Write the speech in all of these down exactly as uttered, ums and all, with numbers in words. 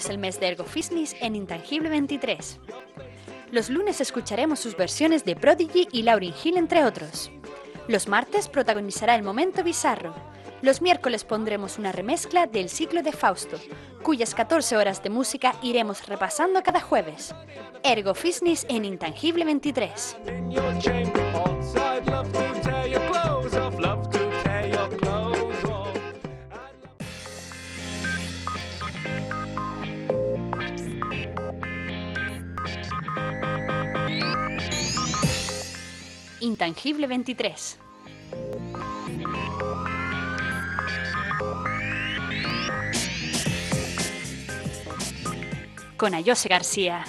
es el mes de Ergo Fitness en Intangible veintitrés. Los lunes escucharemos sus versiones de Prodigy y Lauryn Hill, entre otros. Los martes protagonizará El Momento Bizarro. Los miércoles pondremos una remezcla del ciclo de Fausto, cuyas catorce horas de música iremos repasando cada jueves. Ergo Fitness en Intangible veintitrés. Intangible veintitrés. Con Ayose García.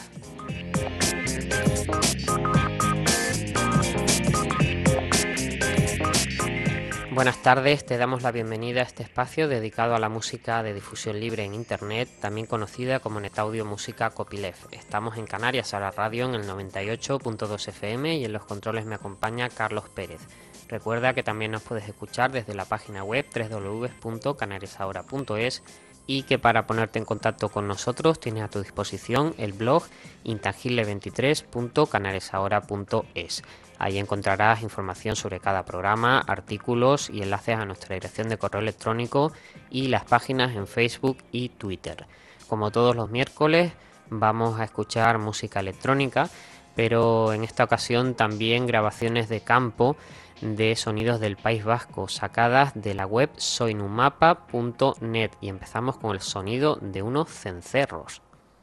Buenas tardes, te damos la bienvenida a este espacio dedicado a la música de difusión libre en Internet, también conocida como Netaudio Música Copyleft. Estamos en Canarias a la radio en el noventa y ocho punto dos F M y en los controles me acompaña Carlos Pérez. Recuerda que también nos puedes escuchar desde la página web doble u doble u doble u punto canariasahora punto es y que para ponerte en contacto con nosotros tienes a tu disposición el blog intangible veintitrés punto canariasahora punto es. Ahí encontrarás información sobre cada programa, artículos y enlaces a nuestra dirección de correo electrónico y las páginas en Facebook y Twitter. Como todos los miércoles vamos a escuchar música electrónica, pero en esta ocasión también grabaciones de campo de sonidos del País Vasco sacadas de la web soinumapa punto net y empezamos con el sonido de unos cencerros.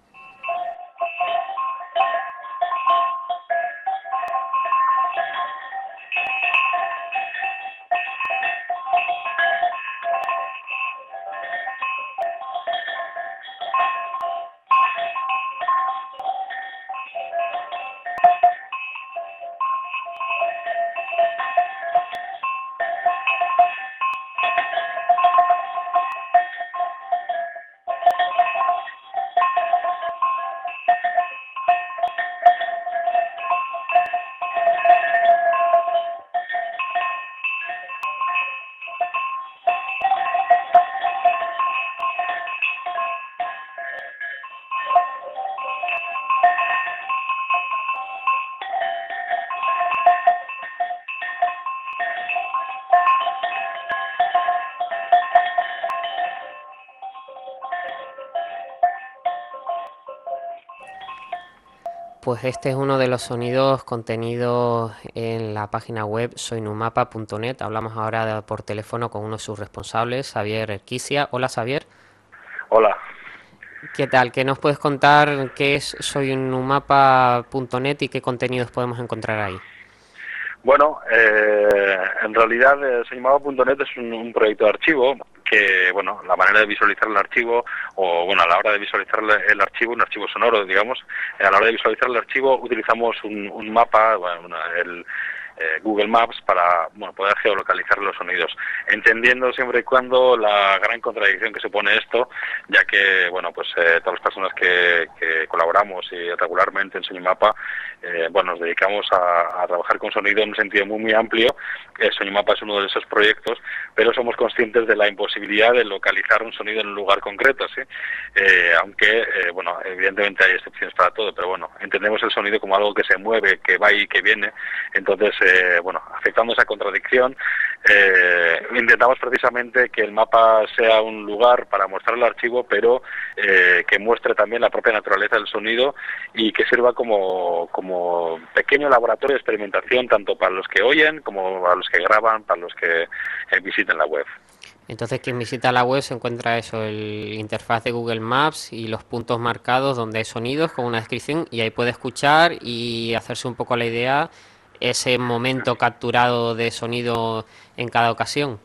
Pues este es uno de los sonidos contenidos en la página web soinumapa punto net. Hablamos ahora de, por teléfono con uno de sus responsables, Xavier Erquisia. Hola, Xavier. Hola. ¿Qué tal? ¿Qué nos puedes contar qué es soinumapa punto net y qué contenidos podemos encontrar ahí? Bueno, eh, en realidad eh, soinumapa punto net es un, un proyecto de archivo que, bueno, la manera de visualizar el archivo, o bueno, a la hora de visualizar el archivo, un archivo sonoro, digamos, a la hora de visualizar el archivo utilizamos un, un mapa, bueno, el eh, Google Maps para, bueno, poder geolocalizar los sonidos, entendiendo siempre y cuando la gran contradicción que supone esto, ya que, bueno, pues eh, todas las personas que, que colaboramos y regularmente en Soinumapa, eh, bueno, nos dedicamos a, a trabajar con sonido en un sentido muy muy amplio. eh, Soinumapa es uno de esos proyectos, pero somos conscientes de la imposibilidad de localizar un sonido en un lugar concreto, ¿sí? Eh, aunque, eh, bueno, evidentemente hay excepciones para todo, pero bueno, entendemos el sonido como algo que se mueve, que va y que viene. Entonces, eh, bueno, aceptando esa contradicción, eh, intentamos precisamente que el mapa sea un lugar para mostrar el archivo, pero eh, que muestre también la propia naturaleza del sonido y que sirva como, como pequeño laboratorio de experimentación, tanto para los que oyen como para los que graban, para los que eh, visiten la web. Entonces, quien visita la web se encuentra eso, el interfaz de Google Maps y los puntos marcados donde hay sonidos con una descripción, y ahí puede escuchar y hacerse un poco la idea ese momento capturado de sonido en cada ocasión.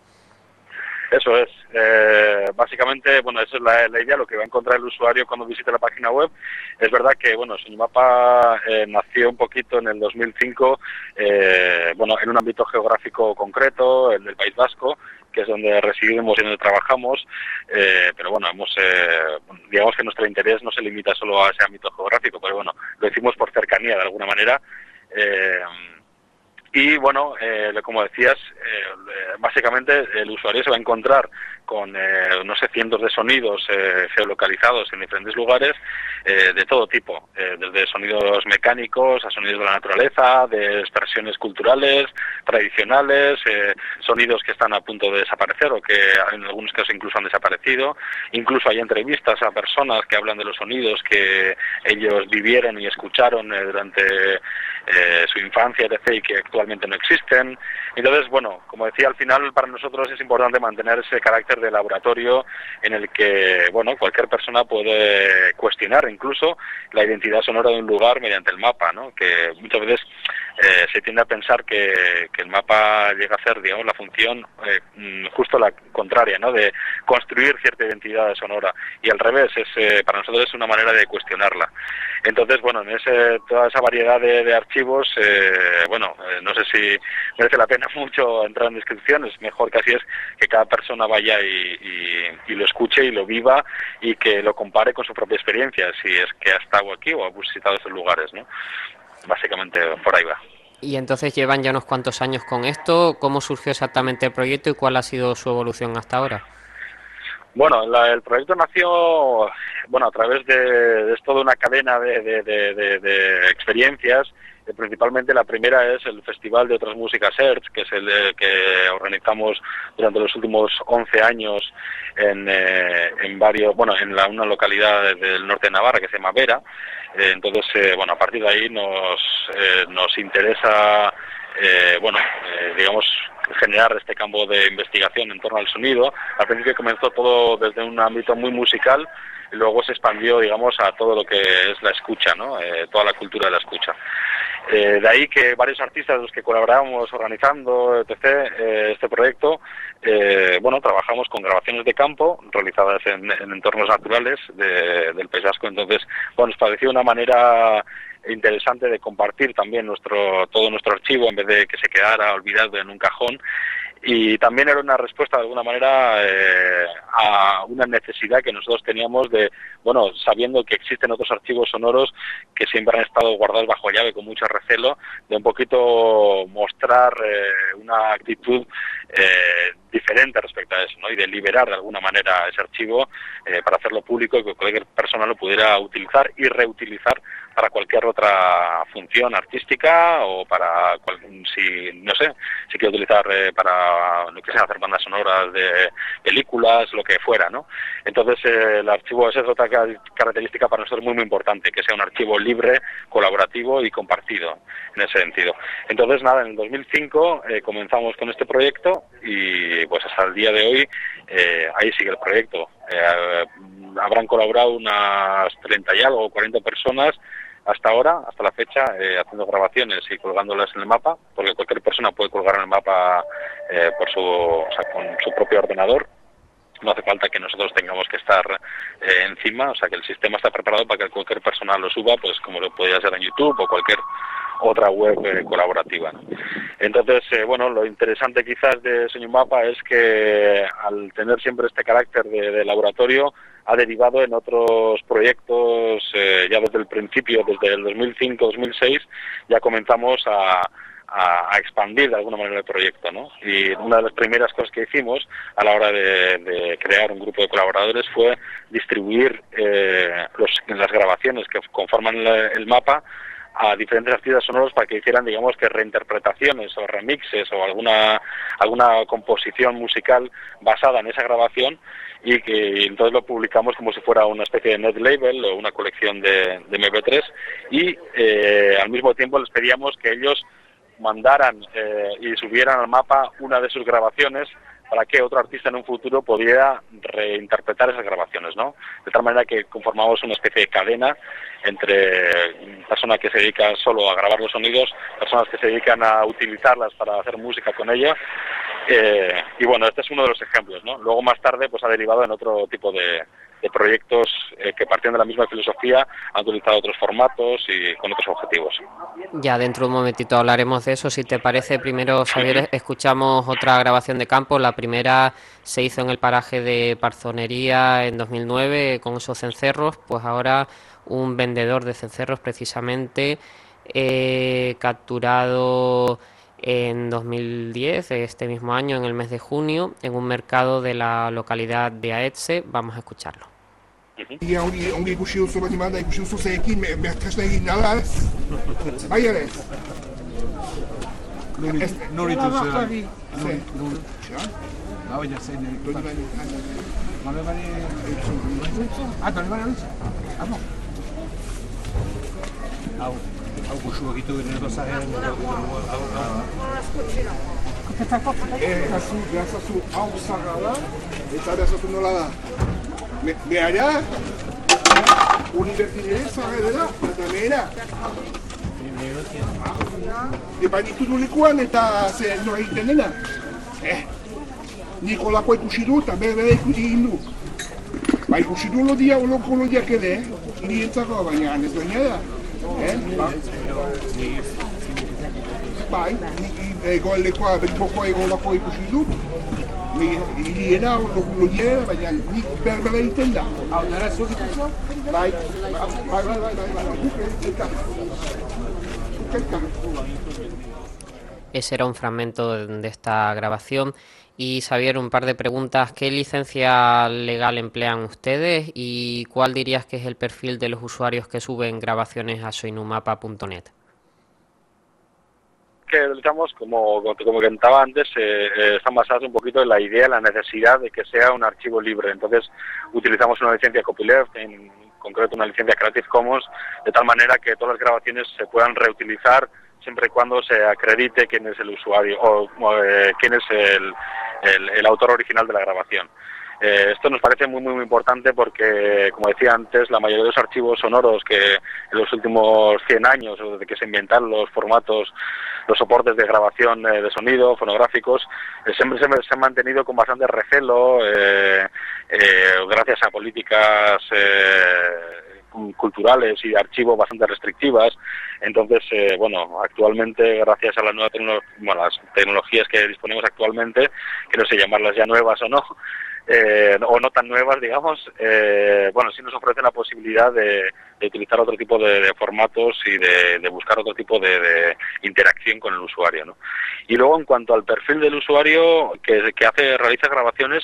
Eso es. Eh, básicamente, bueno, esa es la, la idea, lo que va a encontrar el usuario cuando visite la página web. Es verdad que, bueno, Soinumapa eh, nació un poquito en el dos mil cinco, eh, bueno, en un ámbito geográfico concreto, el del País Vasco, que es donde residimos y donde trabajamos, eh, pero bueno, hemos, eh, digamos que nuestro interés no se limita solo a ese ámbito geográfico, pero bueno, lo hicimos por cercanía de alguna manera. Eh, Y bueno, eh, como decías, eh, básicamente el usuario se va a encontrar con, eh, no sé, cientos de sonidos eh, geolocalizados en diferentes lugares eh, de todo tipo, eh, desde sonidos mecánicos a sonidos de la naturaleza, de expresiones culturales, tradicionales, eh, sonidos que están a punto de desaparecer o que en algunos casos incluso han desaparecido. Incluso hay entrevistas a personas que hablan de los sonidos que ellos vivieron y escucharon eh, durante eh, su infancia, etcétera, y que actualmente no existen. Entonces, bueno, como decía, al final para nosotros es importante mantener ese carácter de laboratorio en el que, bueno, cualquier persona puede cuestionar incluso la identidad sonora de un lugar mediante el mapa, ¿no? Que muchas veces eh, se tiende a pensar que, que el mapa llega a ser, digamos, la función eh, justo la contraria, ¿no? De construir cierta identidad sonora, y al revés, es eh, para nosotros es una manera de cuestionarla. Entonces, bueno, en ese, toda esa variedad de, de archivos, eh, bueno, eh, no sé si merece la pena mucho entrar en descripciones, mejor casi es que cada persona vaya y, y, y lo escuche y lo viva y que lo compare con su propia experiencia, si es que ha estado aquí o ha visitado estos lugares, ¿no? Básicamente por ahí va. Y entonces llevan ya unos cuantos años con esto. ¿Cómo surgió exactamente el proyecto y cuál ha sido su evolución hasta ahora? Bueno, la, el proyecto nació, bueno, a través de, de toda una cadena de, de, de, de, de experiencias. Eh, principalmente la primera es el Festival de Otras Músicas Search, que es el eh, que organizamos durante los últimos once años en, eh, en varios, bueno, en la, una localidad del norte de Navarra que se llama Vera. Eh, entonces, eh, bueno, a partir de ahí nos, eh, nos interesa, eh, bueno, eh, digamos, generar este campo de investigación en torno al sonido. Al principio comenzó todo desde un ámbito muy musical y luego se expandió, digamos, a todo lo que es la escucha, ¿no? Eh, toda la cultura de la escucha. Eh, de ahí que varios artistas de los que colaboramos organizando, etcétera, eh, este proyecto, eh, bueno, trabajamos con grabaciones de campo realizadas en, en entornos naturales de, del País Vasco. Entonces, bueno, nos pareció una manera interesante de compartir también nuestro todo nuestro archivo en vez de que se quedara olvidado en un cajón. Y también era una respuesta de alguna manera eh, a una necesidad que nosotros teníamos de, bueno, sabiendo que existen otros archivos sonoros que siempre han estado guardados bajo llave con mucho recelo, de un poquito mostrar eh, una actitud eh, diferente respecto a eso, ¿no? Y de liberar de alguna manera ese archivo eh, para hacerlo público y que cualquier persona lo pudiera utilizar y reutilizar para cualquier otra función artística o para, cual, si, no sé, si quiere utilizar eh, para, lo que sea, hacer bandas sonoras de películas, lo que fuera, ¿no? Entonces, eh, el archivo, esa es otra característica para nosotros muy, muy importante, que sea un archivo libre, colaborativo y compartido, en ese sentido. Entonces, nada, en el dos mil cinco eh, comenzamos con este proyecto y, pues, hasta el día de hoy, eh, ahí sigue el proyecto. Eh, habrán colaborado unas treinta y algo, cuarenta personas, hasta ahora, hasta la fecha, eh, haciendo grabaciones y colgándolas en el mapa, porque cualquier persona puede colgar en el mapa eh, por su, o sea, con su propio ordenador. No hace falta que nosotros tengamos que estar eh, encima, o sea que el sistema está preparado para que cualquier persona lo suba, pues como lo podría hacer en YouTube o cualquier otra web eh, colaborativa, ¿no? Entonces, eh, bueno, lo interesante quizás de Sueño Mapa es que al tener siempre este carácter de, de laboratorio, ha derivado en otros proyectos, eh, ya desde el principio, desde el dos mil cinco dos mil seis, ya comenzamos a, a, a expandir de alguna manera el proyecto, ¿no? Y una de las primeras cosas que hicimos a la hora de, de crear un grupo de colaboradores fue distribuir eh, los, las grabaciones que conforman el, el mapa a diferentes artistas sonoros para que hicieran, digamos, que reinterpretaciones o remixes o alguna alguna composición musical basada en esa grabación, y que entonces lo publicamos como si fuera una especie de net label o una colección de, de eme pe tres, y eh, al mismo tiempo les pedíamos que ellos mandaran eh, y subieran al mapa una de sus grabaciones para que otro artista en un futuro pudiera reinterpretar esas grabaciones, ¿no? De tal manera que conformamos una especie de cadena entre personas que se dedican solo a grabar los sonidos, personas que se dedican a utilizarlas para hacer música con ella, eh, y bueno, este es uno de los ejemplos, ¿no? Luego más tarde pues ha derivado en otro tipo de, de proyectos eh, que partiendo de la misma filosofía han utilizado otros formatos y con otros objetivos. Ya dentro de un momentito hablaremos de eso. Si te parece, primero, Xavier, escuchamos otra grabación de campo. La primera se hizo en el paraje de Parzonería en dos mil nueve con esos cencerros. Pues ahora un vendedor de cencerros precisamente eh, capturado en dos mil diez, este mismo año, en el mes de junio, en un mercado de la localidad de Aetxe. Vamos a escucharlo. Ongi, ongi ikusi duzu bat imanda, ikusi duzu zeekin, behaztresna egin nala, ez? Bai ere? Nori duzu da. Ze? Da baina zein egin. Doni bani. Doni bani. Ah, doni bani alutza. Amo. Hau, hau guxu egitu ginen dozaren. Gazu, gazazu hau zaga da, eta behazatu nola da. Behara, unibertsitatea zaga dela, eta behera. Epa ditu du lekuan eta ze nora egiten dena. Eh, nik olakoa ikusi du eta berbera ikusi egin du. Ba ikusi du lodia, oloko lodiak ere, irientzako, baina ez duena da. Eh, ba. Bai, nik egoaldekoa, beribokoa egolakoa ikusi du. Iriena, oloko lodiera, baina nik berbera egiten da. Hau, nara zuak ikusi? Bai, bai, bai, bai, bai, Ese era un fragmento de esta grabación. Y Xavier, un par de preguntas. ¿Qué licencia legal emplean ustedes y cuál dirías que es el perfil de los usuarios que suben grabaciones a soinumapa punto net? Que utilizamos, como, como comentaba antes, eh, eh, están basadas un poquito en la idea, en la necesidad de que sea un archivo libre. Entonces utilizamos una licencia copyleft, en concreto una licencia Creative Commons, de tal manera que todas las grabaciones se puedan reutilizar siempre y cuando se acredite quién es el usuario o, o eh, quién es el, el, el autor original de la grabación. Eh, esto nos parece muy, muy, muy importante porque, como decía antes, la mayoría de los archivos sonoros que en los últimos cien años, o desde que se inventaron los formatos, los soportes de grabación eh, de sonido, fonográficos, eh, siempre se, se han mantenido con bastante recelo, eh, eh, gracias a políticas eh, culturales y de archivo bastante restrictivas. Entonces, eh, bueno, actualmente, gracias a las nuevas tecno bueno, las tecnologías que disponemos actualmente, que no sé llamarlas ya nuevas o no, Eh, o no tan nuevas, digamos, eh, bueno, sí nos ofrece la posibilidad de, de utilizar otro tipo de, de formatos y de, de buscar otro tipo de, de interacción con el usuario, ¿no? Y luego, en cuanto al perfil del usuario que, que hace realiza grabaciones,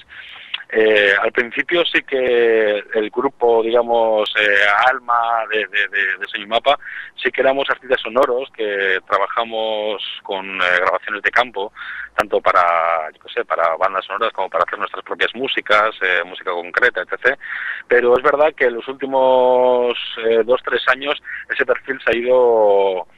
eh, al principio sí que el grupo, digamos, eh, alma de, de, de, de Soinumapa, sí que éramos artistas sonoros que trabajamos con eh, grabaciones de campo, tanto para, yo qué sé, para bandas sonoras como para hacer nuestras propias músicas, eh, música concreta, etcétera. Pero es verdad que en los últimos eh, dos, tres años ese perfil se ha ido,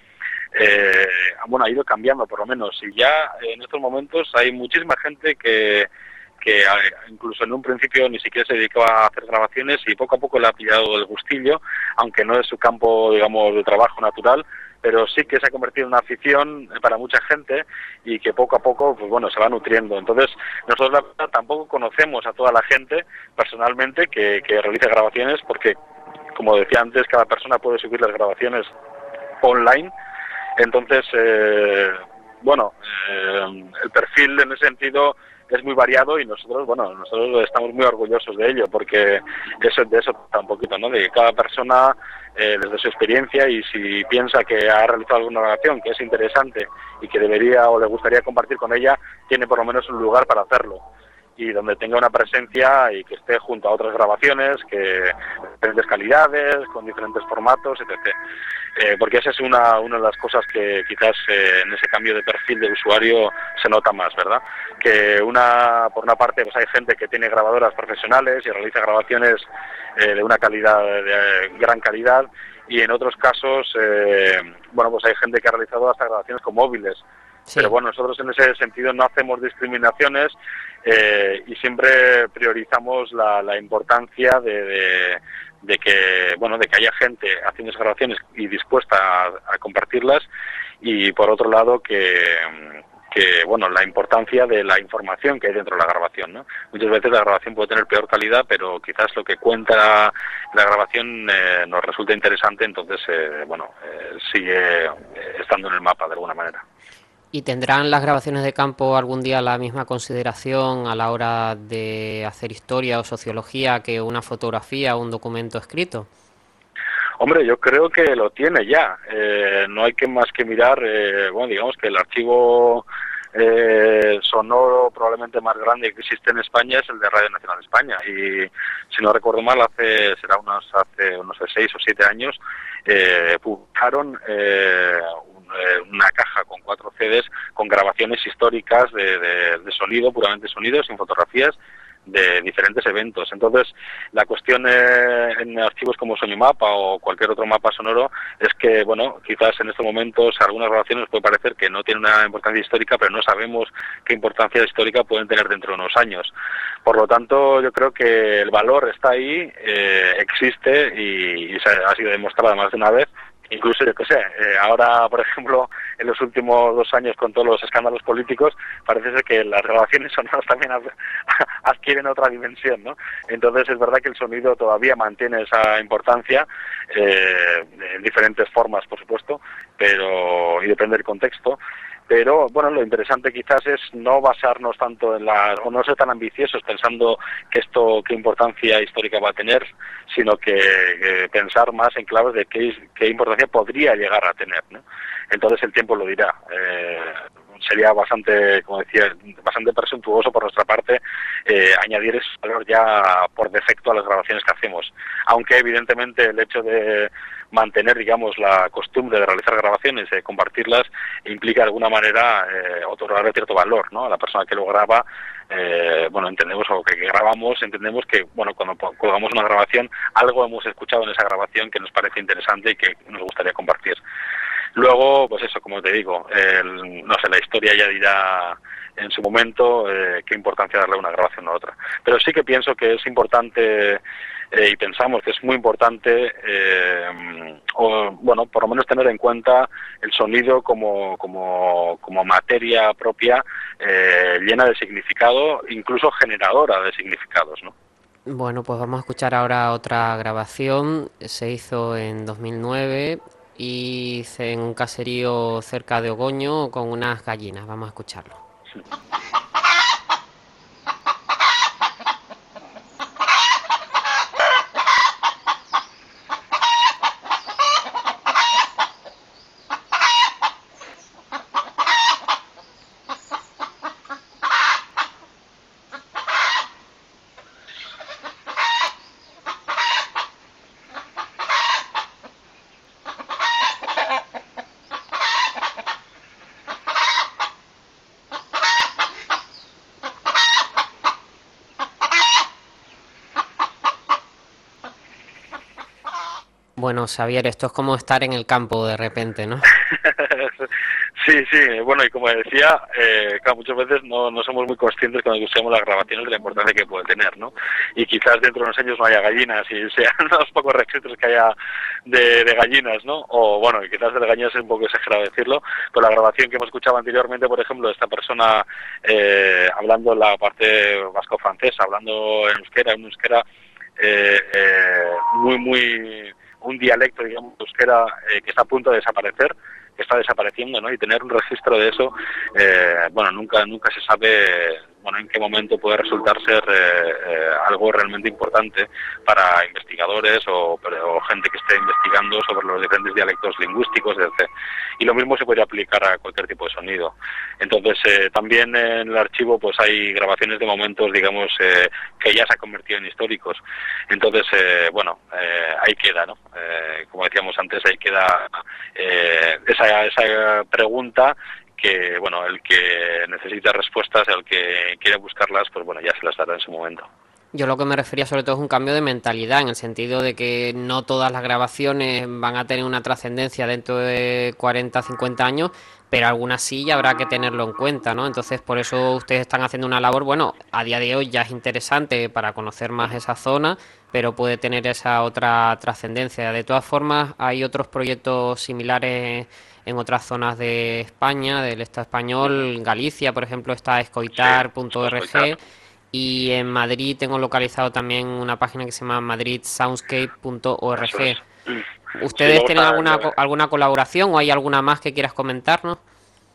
eh, bueno, ha ido cambiando por lo menos. Y ya en estos momentos hay muchísima gente que que incluso en un principio ni siquiera se dedicaba a hacer grabaciones y poco a poco le ha pillado el gustillo, aunque no es su campo, digamos, de trabajo natural, pero sí que se ha convertido en una afición para mucha gente y que poco a poco, pues bueno, se va nutriendo. Entonces, nosotros la verdad tampoco conocemos a toda la gente personalmente que, que realiza grabaciones, porque, como decía antes, cada persona puede subir las grabaciones online. Entonces, eh, bueno, eh, el perfil en ese sentido es muy variado y nosotros, bueno, nosotros estamos muy orgullosos de ello, porque eso, de eso está un poquito, ¿no? De que cada persona, eh, desde su experiencia, y si piensa que ha realizado alguna grabación que es interesante y que debería o le gustaría compartir con ella, tiene por lo menos un lugar para hacerlo, y donde tenga una presencia y que esté junto a otras grabaciones, que de diferentes calidades, con diferentes formatos, etcétera. Eh, porque esa es una, una de las cosas que quizás eh, en ese cambio de perfil de usuario se nota más, ¿verdad? Que una, por una parte, pues hay gente que tiene grabadoras profesionales y realiza grabaciones eh, de una calidad, de gran calidad, y en otros casos, eh, bueno, pues hay gente que ha realizado hasta grabaciones con móviles. Sí. Pero bueno, nosotros en ese sentido no hacemos discriminaciones eh, y siempre priorizamos la, la importancia de, de, de que bueno de que haya gente haciendo esas grabaciones y dispuesta a, a compartirlas, y por otro lado que, que bueno la importancia de la información que hay dentro de la grabación, ¿no? Muchas veces la grabación puede tener peor calidad, pero quizás lo que cuenta la grabación eh, nos resulta interesante, entonces eh, bueno eh, sigue estando en el mapa de alguna manera. ¿Y tendrán las grabaciones de campo algún día la misma consideración a la hora de hacer historia o sociología que una fotografía o un documento escrito? Hombre, yo creo que lo tiene ya. Eh, no hay que más que mirar, eh, bueno, digamos que el archivo eh, sonoro probablemente más grande que existe en España es el de Radio Nacional de España. Y si no recuerdo mal, hace será unos hace unos seis o siete años eh, publicaron eh, una caja con cuatro C Ds con grabaciones históricas de, de, de sonido, puramente sonido, sin fotografías, de diferentes eventos. Entonces, la cuestión eh, en archivos como Soñomapa o cualquier otro mapa sonoro es que, bueno, quizás en estos momentos algunas grabaciones puede parecer que no tienen una importancia histórica, pero no sabemos qué importancia histórica pueden tener dentro de unos años. Por lo tanto, yo creo que el valor está ahí, eh, existe y, y se ha sido demostrado más de una vez. Incluso, yo qué sé, eh, ahora, por ejemplo, en los últimos dos años con todos los escándalos políticos, parece ser que las grabaciones sonoras también adquieren otra dimensión, ¿no? Entonces, es verdad que el sonido todavía mantiene esa importancia, eh, en diferentes formas, por supuesto, pero y depende del contexto. Pero, bueno, lo interesante quizás es no basarnos tanto en la, o no ser tan ambiciosos pensando que esto, qué importancia histórica va a tener, sino que, que pensar más en claves de qué, qué importancia podría llegar a tener, ¿no? Entonces el tiempo lo dirá. Eh, sería bastante, como decía, bastante presuntuoso por nuestra parte eh, añadir ese valor ya por defecto a las grabaciones que hacemos. Aunque, evidentemente, el hecho de mantener, digamos, la costumbre de realizar grabaciones, de compartirlas, implica de alguna manera eh, otorgarle cierto valor, ¿no? A la persona que lo graba. Eh, bueno, entendemos o que, que grabamos, entendemos que, bueno, cuando colgamos una grabación, algo hemos escuchado en esa grabación que nos parece interesante y que nos gustaría compartir. Luego, pues eso, como te digo, el, no sé, la historia ya dirá en su momento eh, qué importancia darle a una grabación a otra. Pero sí que pienso que es importante eh, y pensamos que es muy importante, eh, o, bueno, por lo menos tener en cuenta el sonido como, como, como materia propia eh, llena de significado, incluso generadora de significados, ¿no? Bueno, pues vamos a escuchar ahora otra grabación. Se hizo en dos mil nueve y en un caserío cerca de Ogoño con unas gallinas. Vamos a escucharlo. Sí. Bueno, Xavier, esto es como estar en el campo de repente, ¿no? Sí, sí, bueno, y como decía, eh, claro, muchas veces no, no somos muy conscientes cuando usamos las grabaciones de la importancia que puede tener, ¿no? Y quizás dentro de unos años no haya gallinas y sean los pocos registros que haya de, de gallinas, ¿no? O bueno, y quizás de gallinas es un poco exagerado decirlo, pero la grabación que hemos escuchado anteriormente, por ejemplo, de esta persona eh, hablando en la parte vasco-francesa, hablando en euskera, en euskera eh, eh, muy, muy... un dialecto, digamos, euskera eh, que está a punto de desaparecer, que está desapareciendo, ¿no? Y tener un registro de eso, eh, bueno, nunca nunca se sabe, bueno, en qué momento puede resultar ser eh, eh, algo realmente importante para investigadores o, o gente que esté investigando sobre los diferentes dialectos lingüísticos, etcétera. Y lo mismo se puede aplicar a cualquier tipo de sonido. Entonces, eh, también en el archivo pues hay grabaciones de momentos, digamos, eh, que ya se han convertido en históricos. Entonces, eh, bueno, eh, ahí queda, ¿no? Eh, como decíamos antes, ahí queda eh, esa, esa pregunta que, bueno, el que necesita respuestas, el que quiere buscarlas, pues bueno, ya se las dará en su momento. Yo lo que me refería sobre todo es un cambio de mentalidad, en el sentido de que no todas las grabaciones van a tener una trascendencia dentro de cuarenta, cincuenta años, pero algunas sí y habrá que tenerlo en cuenta, ¿no? Entonces, por eso ustedes están haciendo una labor, bueno, a día de hoy ya es interesante para conocer más esa zona, pero puede tener esa otra trascendencia. De todas formas, hay otros proyectos similares en otras zonas de España, del Estado español. En Galicia, por ejemplo, está escoitar punto org. Y en Madrid tengo localizado también una página que se llama madrid soundscape punto org. ¿Ustedes tienen alguna alguna colaboración o hay alguna más que quieras comentarnos?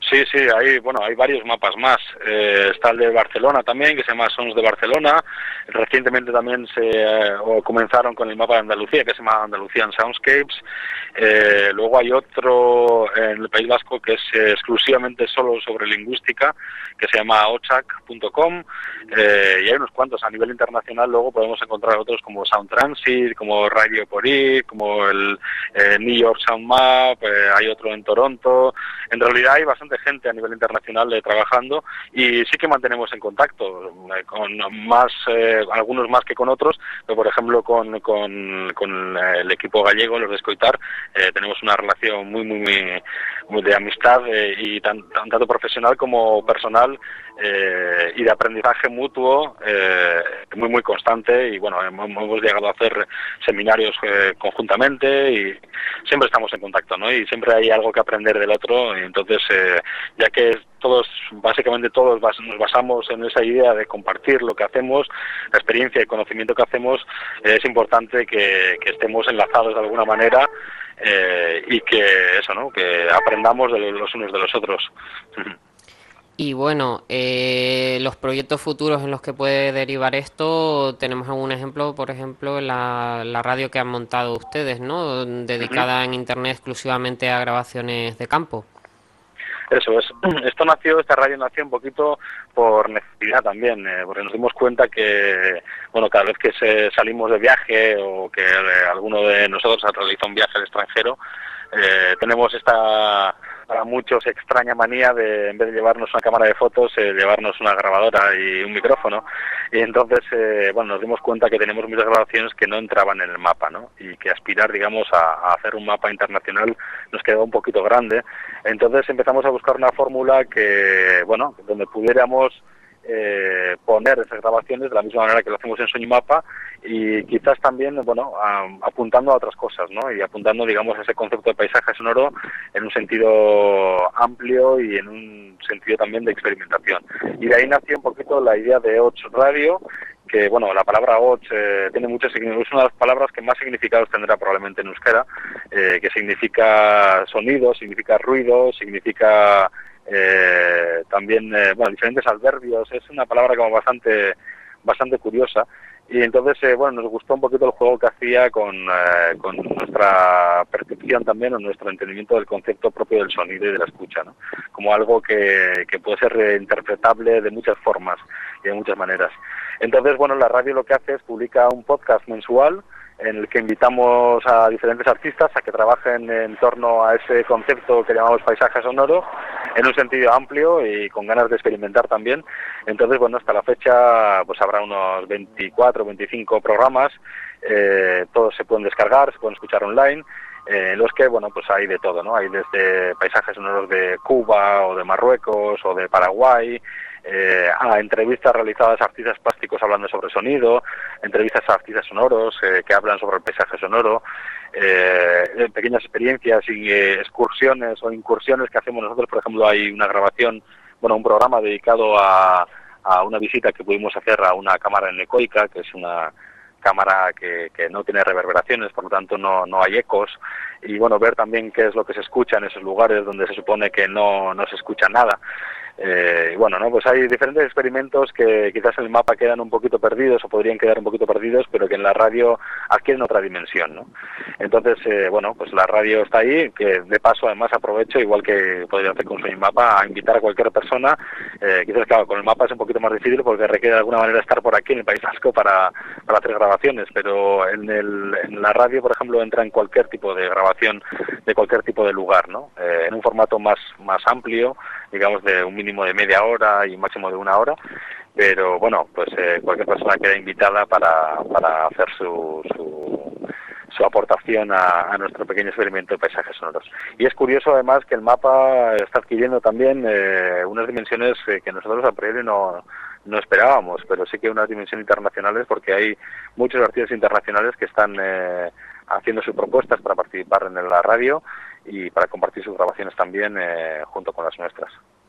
Sí, sí, hay, bueno, hay varios mapas más. Eh, está el de Barcelona también, que se llama Sons de Barcelona. Recientemente también se eh, o comenzaron con el mapa de Andalucía, que se llama Andalucía Soundscapes. Eh, luego hay otro en el País Vasco que es eh, exclusivamente solo sobre lingüística, que se llama ochak punto com. Eh, y hay unos cuantos a nivel internacional. Luego podemos encontrar otros como Sound Transit, como Radio Pori, como el eh, New York Sound Map. Eh, hay otro en Toronto. En realidad hay bastante gente a nivel internacional eh, trabajando, y sí que mantenemos en contacto eh, con más eh, algunos más que con otros, pero por ejemplo con, con, con el equipo gallego, los de Escoitar, eh, tenemos una relación muy muy muy, muy de amistad eh, y tan, tan, tanto profesional como personal, eh, y de aprendizaje mutuo eh, muy muy constante, y bueno, hemos, hemos llegado a hacer seminarios eh, conjuntamente, y siempre estamos en contacto, ¿no? Y siempre hay algo que aprender del otro, y entonces eh, ya que todos, básicamente todos nos basamos en esa idea de compartir lo que hacemos, la experiencia y conocimiento que hacemos, eh, es importante que, que estemos enlazados de alguna manera, eh, y que eso, ¿no? Que aprendamos de los unos de los otros. Y bueno, eh, los proyectos futuros en los que puede derivar esto, tenemos algún ejemplo, por ejemplo, la, la radio que han montado ustedes, ¿no? Dedicada uh-huh. en internet exclusivamente a grabaciones de campo. Eso es. Esto nació, esta radio nació un poquito por necesidad también, eh, porque nos dimos cuenta que, bueno, cada vez que se, salimos de viaje o que eh, alguno de nosotros ha realizado un viaje al extranjero, eh, tenemos esta, para muchos, extraña manía de, en vez de llevarnos una cámara de fotos, eh, llevarnos una grabadora y un micrófono. Y entonces, eh, bueno, nos dimos cuenta que tenemos muchas grabaciones que no entraban en el mapa, ¿no? Y que aspirar, digamos, a, a hacer un mapa internacional nos quedó un poquito grande. Entonces empezamos a buscar una fórmula que, bueno, donde pudiéramos eh, poner esas grabaciones de la misma manera que lo hacemos en Soñimapa, y quizás también, bueno, a, apuntando a otras cosas, ¿no? Y apuntando, digamos, a ese concepto de paisaje sonoro en un sentido amplio y en un sentido también de experimentación. Y de ahí nació un poquito la idea de Och Radio, que, bueno, la palabra Och eh, tiene mucho significado, es una de las palabras que más significados tendrá probablemente en euskera, eh, que significa sonido, significa ruido, significa eh, también, eh, bueno, diferentes adverbios. Es una palabra como bastante, bastante curiosa. Y entonces, eh, bueno, nos gustó un poquito el juego que hacía con, eh, con nuestra percepción también, o nuestro entendimiento del concepto propio del sonido y de la escucha, ¿no? Como algo que, que puede ser interpretable de muchas formas y de muchas maneras. Entonces, bueno, la radio lo que hace es publica un podcast mensual en el que invitamos a diferentes artistas a que trabajen en torno a ese concepto que llamamos paisaje sonoro, en un sentido amplio y con ganas de experimentar también. Entonces, bueno, hasta la fecha pues habrá unos veinticuatro, veinticinco programas, eh, todos se pueden descargar, se pueden escuchar online, eh, en los que, bueno, pues hay de todo, ¿no? Hay desde paisajes sonoros de Cuba o de Marruecos o de Paraguay, Eh, a entrevistas realizadas a artistas plásticos hablando sobre sonido, entrevistas a artistas sonoros eh, que hablan sobre el paisaje sonoro, eh, pequeñas experiencias y eh, excursiones o incursiones que hacemos nosotros. Por ejemplo, hay una grabación, bueno, un programa dedicado a, a una visita que pudimos hacer a una cámara anecoica, que es una cámara que, que no tiene reverberaciones, por lo tanto no, no hay ecos, y bueno, ver también qué es lo que se escucha en esos lugares donde se supone que no, no se escucha nada. Eh, y bueno, no, pues hay diferentes experimentos que quizás en el mapa quedan un poquito perdidos o podrían quedar un poquito perdidos, pero que en la radio adquieren otra dimensión, ¿no? Entonces, eh, bueno, pues la radio está ahí, que de paso además aprovecho, igual que podría hacer con Soñimapa, a invitar a cualquier persona. Eh, quizás, claro, con el mapa es un poquito más difícil porque requiere de alguna manera estar por aquí en el País Vasco para, para hacer grabaciones, pero en, el, en la radio, por ejemplo, entra en cualquier tipo de grabación de cualquier tipo de lugar, ¿no? Eh, en un formato más, más amplio, digamos de un mínimo de media hora y un máximo de una hora, pero bueno, pues eh, cualquier persona queda invitada para, para hacer su, su, su aportación a, a nuestro pequeño experimento de paisajes sonoros. Y es curioso además que el mapa está adquiriendo también eh, unas dimensiones eh, que nosotros a priori no, no esperábamos, pero sí que unas dimensiones internacionales, porque hay muchos artistas internacionales que están eh, haciendo sus propuestas para participar en la radio y para compartir sus grabaciones también eh, junto con las nuestras.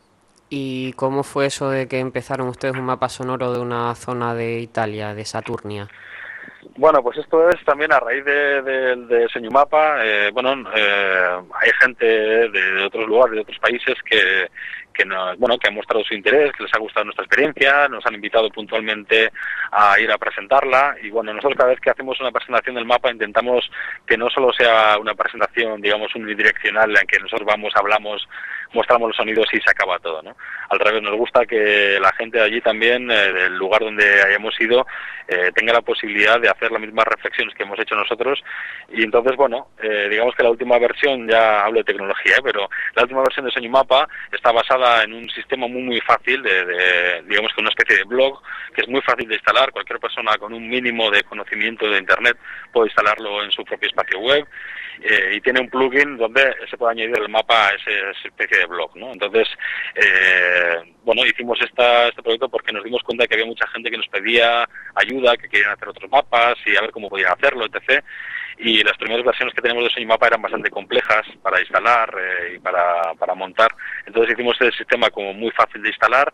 ¿Y cómo fue eso de que empezaron ustedes un mapa sonoro de una zona de Italia, de Saturnia? Bueno, pues esto es también a raíz de, de, de Soinumapa. Eh, bueno, eh, hay gente de, de otros lugares, de otros países que, que nos, bueno, que han mostrado su interés, que les ha gustado nuestra experiencia, nos han invitado puntualmente a ir a presentarla. Y bueno, nosotros cada vez que hacemos una presentación del mapa intentamos que no solo sea una presentación, digamos, unidireccional en que nosotros vamos, hablamos, mostramos los sonidos y se acaba todo, ¿no? Al revés, nos gusta que la gente de allí también, eh, del lugar donde hayamos ido, eh, tenga la posibilidad de hacer las mismas reflexiones que hemos hecho nosotros. Y entonces, bueno, eh, digamos que la última versión, ya hablo de tecnología, ¿eh? pero la última versión de Soinumapa está basada en un sistema muy muy fácil, de, de digamos que una especie de blog, que es muy fácil de instalar. Cualquier persona con un mínimo de conocimiento de Internet puede instalarlo en su propio espacio web. Eh, y tiene un plugin donde se puede añadir el mapa a ese, esa especie de blog, ¿no? Entonces, eh, bueno, hicimos esta, este proyecto porque nos dimos cuenta que había mucha gente que nos pedía ayuda, que querían hacer otros mapas y a ver cómo podían hacerlo, etcétera. Y las primeras versiones que tenemos de Soinumapa eran bastante complejas para instalar eh, y para, para montar. Entonces hicimos el sistema como muy fácil de instalar.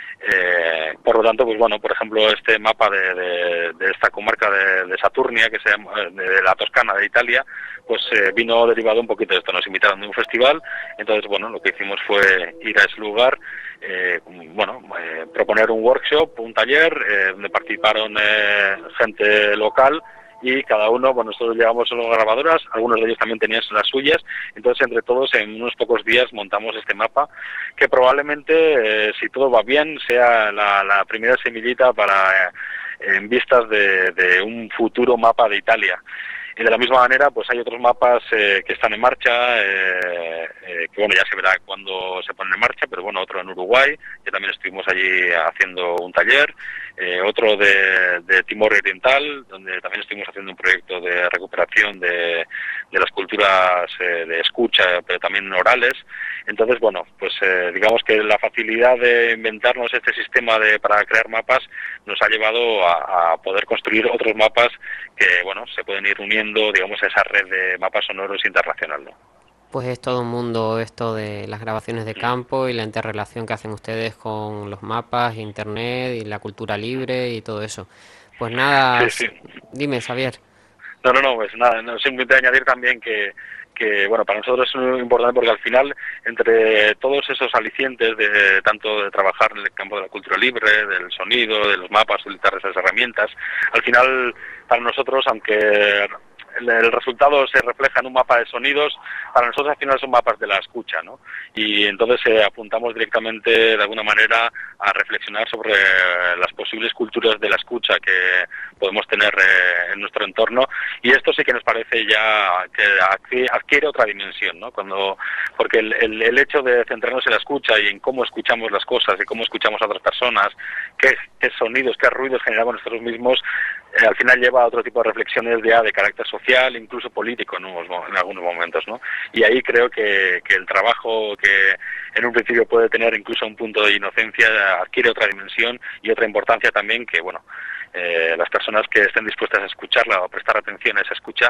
Eh, por lo tanto, pues bueno, por ejemplo, este mapa de, de, de esta comarca de, de Saturnia, que se llama, de la Toscana de Italia, pues eh, vino derivado un poquito de esto. Nos invitaron de un festival, entonces bueno, lo que hicimos fue ir a ese lugar, eh, bueno, eh, proponer un workshop, un taller, eh, donde participaron eh, gente local. Y cada uno, bueno, nosotros llevamos unas grabadoras, algunos de ellos también tenían las suyas, entonces entre todos en unos pocos días montamos este mapa, que probablemente, eh, si todo va bien, sea la, la primera semillita para, eh, en vistas de, de un futuro mapa de Italia. Y de la misma manera, pues hay otros mapas eh, que están en marcha, eh, eh, que bueno, ya se verá cuando se ponen en marcha, pero bueno, otro en Uruguay, que también estuvimos allí haciendo un taller, eh, otro de, de Timor Oriental, donde también estuvimos haciendo un proyecto de recuperación de, de las culturas eh, de escucha, pero también orales. Entonces, bueno, pues eh, digamos que la facilidad de inventarnos este sistema de, para crear mapas nos ha llevado a, a poder construir otros mapas que, bueno, se pueden ir uniendo, digamos, a esa red de mapas sonoros internacional, ¿no? Pues es todo un mundo esto de las grabaciones de campo y la interrelación que hacen ustedes con los mapas, internet y la cultura libre y todo eso. Pues nada, sí, sí. Dime, Xavier. No, no, no, pues nada, no, simplemente añadir también que, que, bueno, para nosotros es muy importante porque al final, entre todos esos alicientes de tanto de trabajar en el campo de la cultura libre, del sonido, de los mapas, utilizar esas herramientas, al final, para nosotros, aunque el, el resultado se refleja en un mapa de sonidos, para nosotros al final son mapas de la escucha, ¿no? Y entonces eh, apuntamos directamente, de alguna manera, a reflexionar sobre eh, las posibles culturas de la escucha que podemos tener eh, en nuestro entorno, y esto sí que nos parece ya que adquiere otra dimensión, ¿no? Cuando, porque el, el, el hecho de centrarnos en la escucha y en cómo escuchamos las cosas y cómo escuchamos a otras personas, qué, qué sonidos, qué ruidos generamos nosotros mismos, eh, al final lleva a otro tipo de reflexiones ya de carácter social, incluso político, ¿no? En algunos momentos, ¿no? Y ahí creo que, que el trabajo que en un principio puede tener incluso un punto de inocencia adquiere otra dimensión y otra importancia también que, bueno, Eh, las personas que estén dispuestas a escucharla o a prestar atención a esa escucha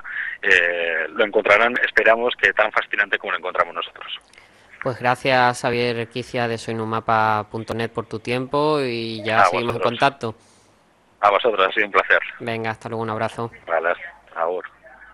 eh, lo encontrarán, esperamos, que tan fascinante como lo encontramos nosotros. Pues gracias, Xavier Quicia de soinumapa punto net, por tu tiempo y ya a seguimos vosotros. En contacto. A vosotros, ha sido un placer. Venga, hasta luego, un abrazo. Vale, ahora.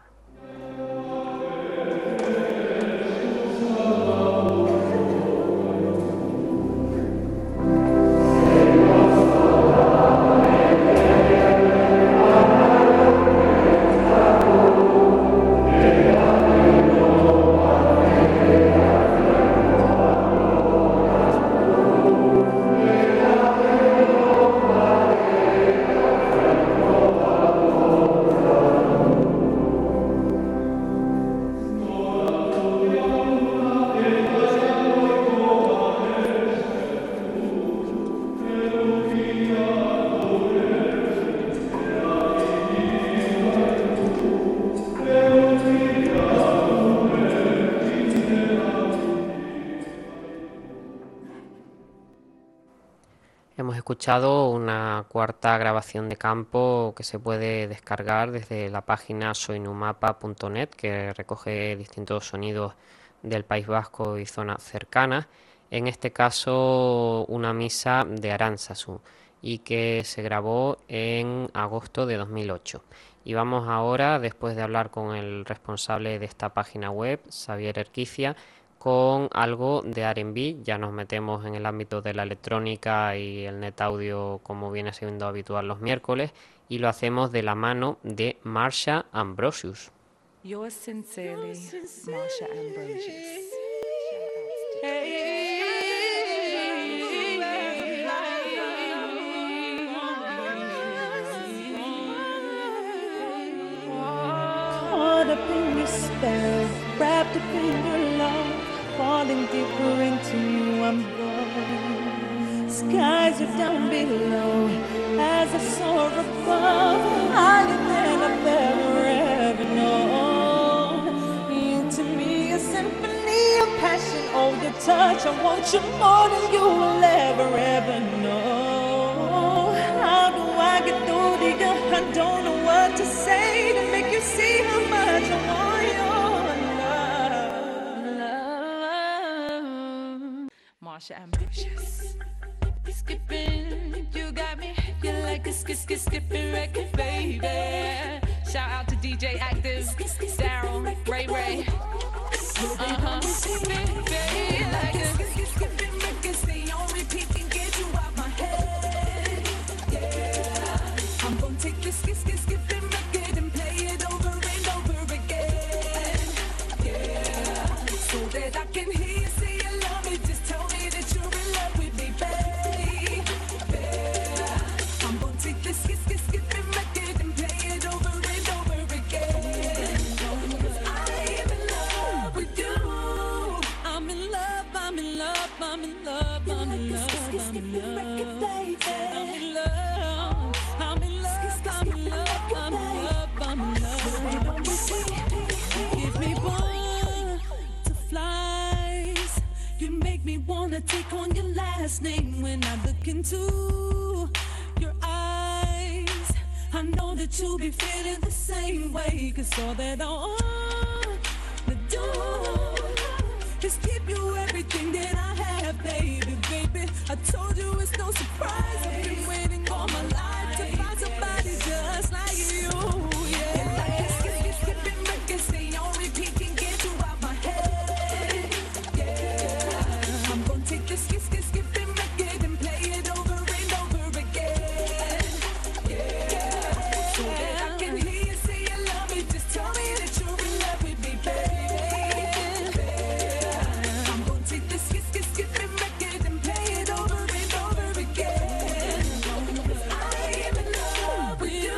Hemos escuchado una cuarta grabación de campo que se puede descargar desde la página soinumapa punto net, que recoge distintos sonidos del País Vasco y zonas cercanas. En este caso, una misa de Aránzazu. y que se grabó en agosto de dos mil ocho. Y vamos ahora, después de hablar con el responsable de esta página web, Xavier Erquicia, con algo de R and B. Ya nos metemos en el ámbito de la electrónica y el net audio como viene siendo habitual los miércoles, y lo hacemos de la mano de Marsha Ambrosius. Yours sincerely, Marsha Ambrosius. Caught up in your spell, wrapped up in your love, falling deeper into you, I'm going. Skies are down below, as I soar above, higher than I've ever, ever known. You to me a symphony of passion, oh your touch, I want you more than you will ever, ever know. How do I get through to you? I don't know what to say to make you see how much I want your love. Marsha Ambrosius. Skipping, you got me. You like a skip, skip, skipping record, baby. Shout out to D J Active, Daryl, Ray Ray. Uh-huh. Baby, like a skip, skipping record, stay on repeat and get you out my head. Yeah, I'm gonna take this skip, skip, skipping record and play it over and over again. Yeah, so that I can hear you say you love me. Just tell me that you're in love with me, baby. Yeah, I'm gonna take this skip, skip, skipping record and play it over and over again. 'Cause I am in love with you. I'm in love, I'm in love, I'm in love, I'm in love, I'm in love. I'm in love, I'm in love, I'm in love, I'm in love, I'm in love. Give me butterflies. You make me wanna take on your last name when I look into your eyes. I know that you'll be feeling the same way, 'cause all that I wanna do is give you everything that I have, baby, baby. I told you it's no surprise. I've been waiting all my life to find somebody just like you, yeah. Like a skip, skip, skipping record, stay on repeat and get you out my head, yeah. I'm gonna take this skip, skip, skipping record and play it over and over again, yeah. So that I can hear you say you love me. Just tell me that you're in love with me, baby. I'm gonna take this skip, skip, skipping record and play it over and over again. 'Cause I am in love with you.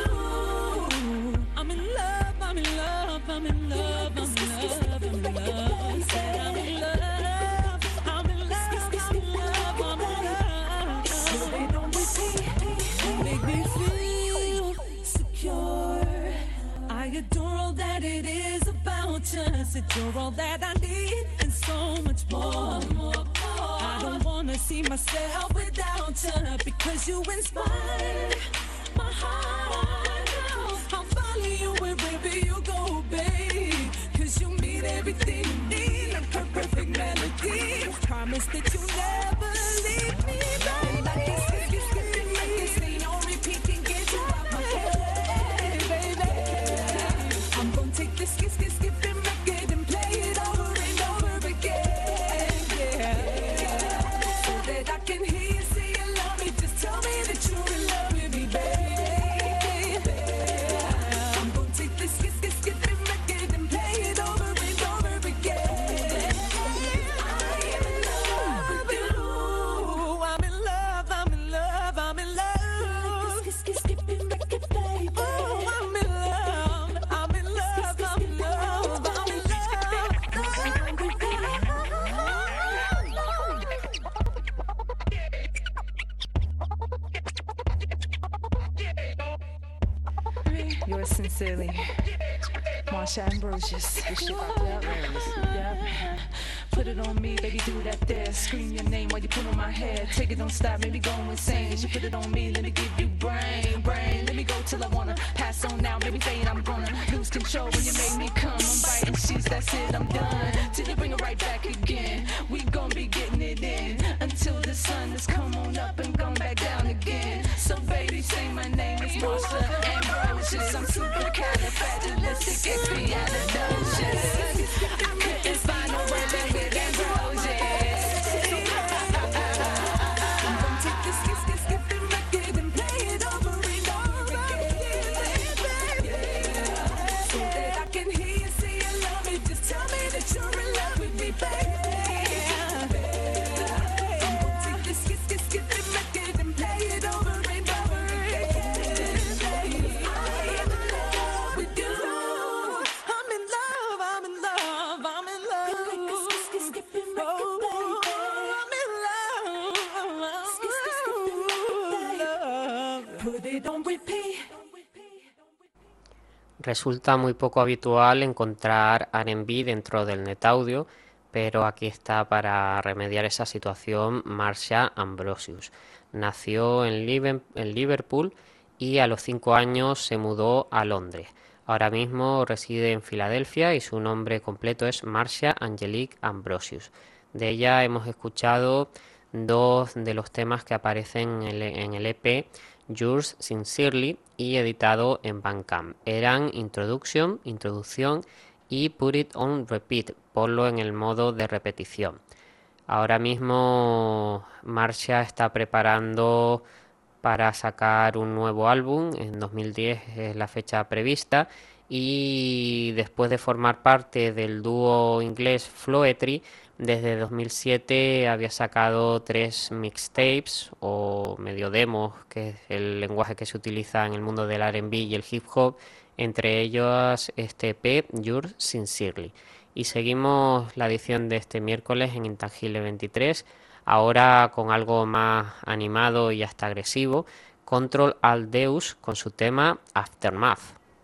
I'm in love, I'm in love, I'm in love, I'm in love, I'm in love. Said I'm in love, I'm in love, I'm in love, I'm in love. Make me feel secure. I adore all that it is about us. You're all that I need and so much more. I don't wanna see myself without you, because you inspire my heart. I'll follow you wherever you go, babe, 'cause you mean everything you need. Like a perfect melody. Promise that you'll never leave me, baby. Like a skip, skip, skipping record, stay on repeat and get you out my head, baby. I'm gonna take this skip, skip, skipping record and play it over and over again, yeah. So that I can hear you say you love me. Just tell me that you're in love with me, baby. I'm gonna take this skip, skip, skipping record and play it over and over again. I am in love with you. I'm in love, I'm in love, I'm in love. Skip, skip, skipping record, baby. Oh, I'm in love, I'm in love, I'm in love, I'm in love. Yours sincerely, Marsha Ambrosius. This shit about that rose. Yep. Put it on me, baby, do that there. Scream your name while you put on my head. Take it, don't stop, maybe go insane. As you put it on me, let me give you brain, brain. Let me go till I wanna pass on now. Maybe fade, I'm gonna lose control when you make me come. I'm biting sheets, that's it, I'm done. Till you bring it right back again. We gon' be getting it in until the sun has come on up and gone back down again. It's Marsha Ambrosius. I'm supercalifragilisticexpialidocious. I couldn't find no women with ambrosia. I'm gonna take this skip, skip, skipping record and play it over and over again, baby. So that I can hear you say you love me. Just tell me that you're in love with me, baby. Resulta muy poco habitual encontrar R and B dentro del netaudio, pero aquí está para remediar esa situación Marsha Ambrosius. Nació en Liverpool y a los cinco años se mudó a Londres. Ahora mismo reside en Filadelfia y su nombre completo es Marsha Angelique Ambrosius. De ella hemos escuchado dos de los temas que aparecen en el, en el E P Yours Sincerely y editado en Bandcamp. Eran Introduction, Introducción y Put It on Repeat, ponlo en el modo de repetición. Ahora mismo Marsha está preparando para sacar un nuevo álbum, en dos mil diez es la fecha prevista, y después de formar parte del dúo inglés Floetry, desde dos mil siete había sacado tres mixtapes o medio demos, que es el lenguaje que se utiliza en el mundo del R and B y el hip hop, entre ellos este E P Yours Sincerely. Y seguimos la edición de este miércoles en Intangible veintitrés, ahora con algo más animado y hasta agresivo, Control Alt Deus con su tema Aftermath.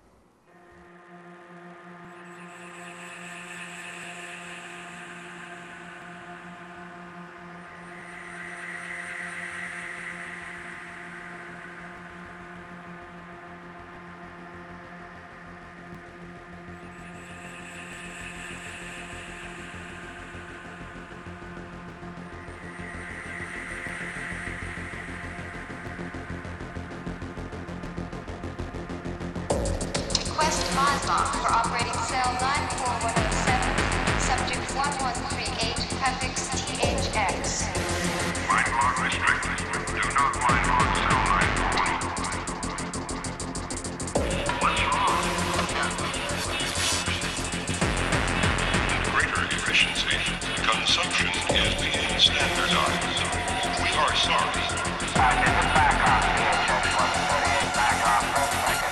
Request Mazma for operating cell nine four one oh seven, subject one one three eight, prefix T H X. Mind log restricted. Do not mind log cell nine four one. What's wrong? Greater efficiency. Consumption is being standardized. We are sorry. Uh, get it back off. T H X one thirty-eight, back off for a second.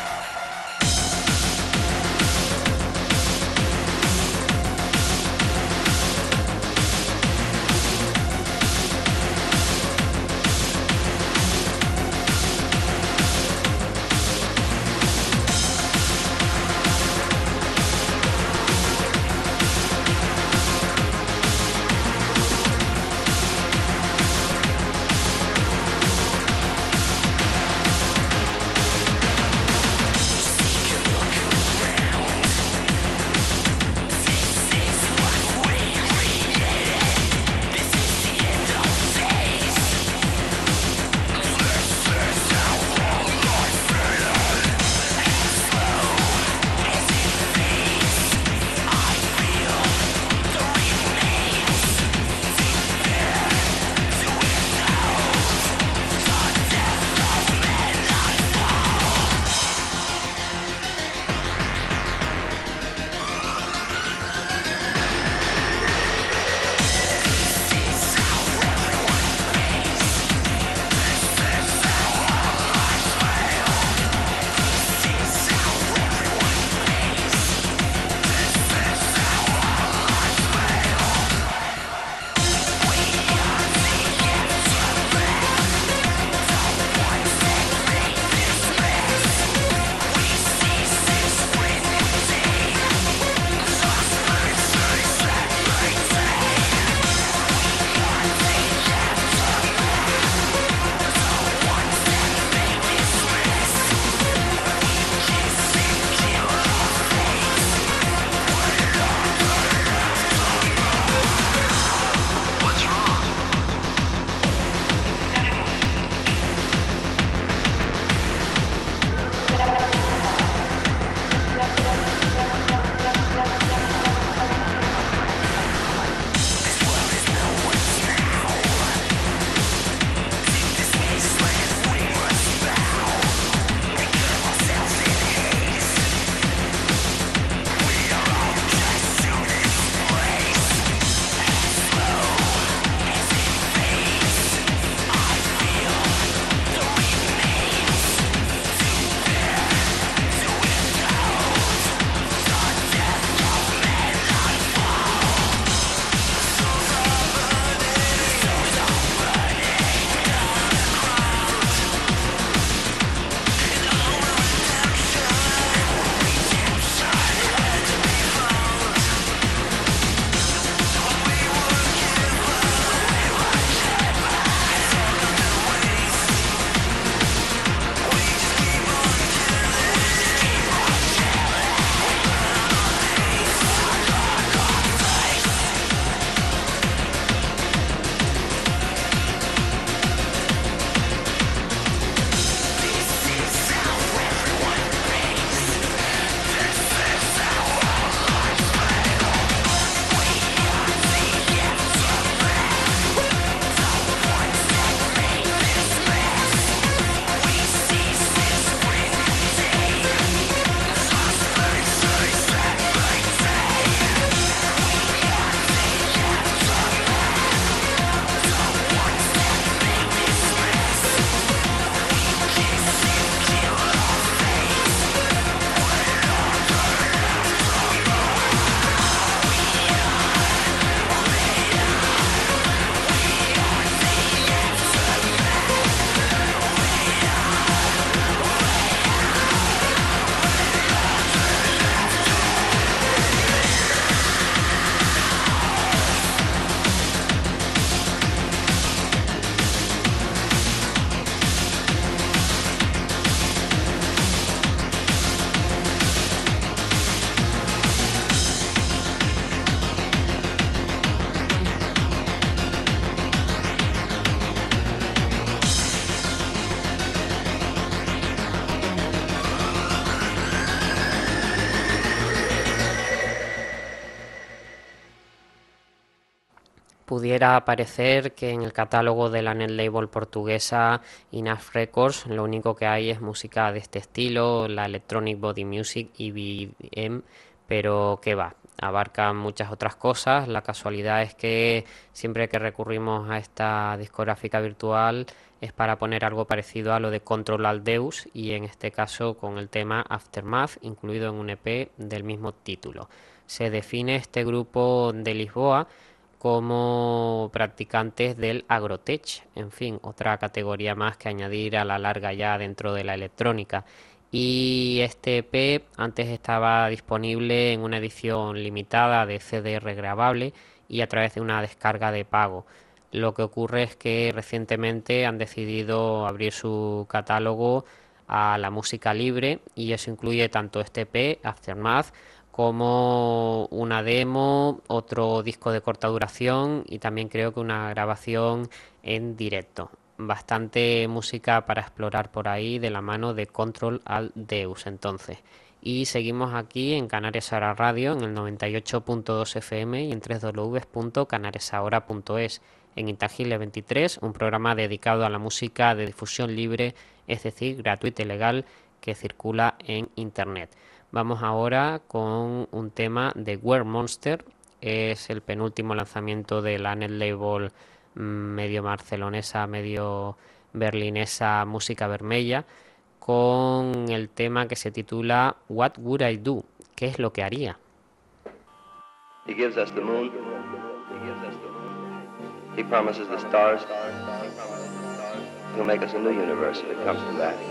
pudiera parecer que en el catálogo de la net label portuguesa Enough Records lo único que hay es música de este estilo, la Electronic Body Music y E B M, pero que va, abarca muchas otras cosas. La casualidad es que siempre que recurrimos a esta discográfica virtual es para poner algo parecido a lo de Control Alt Deus, y en este caso con el tema Aftermath, incluido en un E P del mismo título. Se define este grupo de Lisboa como practicantes del agrotech, en fin, otra categoría más que añadir a la larga ya dentro de la electrónica. Y este E P antes estaba disponible en una edición limitada de C D regrabable y a través de una descarga de pago. Lo que ocurre es que recientemente han decidido abrir su catálogo a la música libre, y eso incluye tanto este E P, Aftermath, como una demo, otro disco de corta duración y también creo que una grabación en directo. Bastante música para explorar por ahí de la mano de Control Alt Deus entonces. Y seguimos aquí en Canarias Ahora Radio en el noventa y ocho punto dos F M y en doble u doble u doble u punto canarias ahora punto es. En Intangible veintitrés, un programa dedicado a la música de difusión libre, es decir, gratuita y legal, que circula en Internet. Vamos ahora con un tema de Were Monster, es el penúltimo lanzamiento de la net label medio barcelonesa, medio berlinesa Música Vermella, con el tema que se titula What Would I Do? ¿Qué es lo que haría? He gives us the moon. He gives us the moon. He promises the stars. He'll make us a new universe if it comes to that.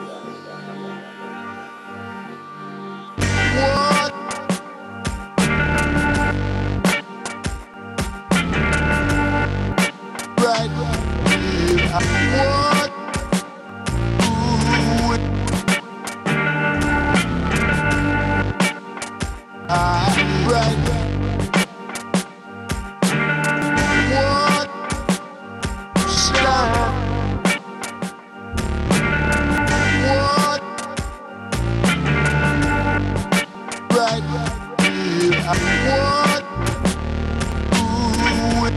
What? Right. What? Ooh. Ah, right. What? Stop. What? Right. What? Ooh.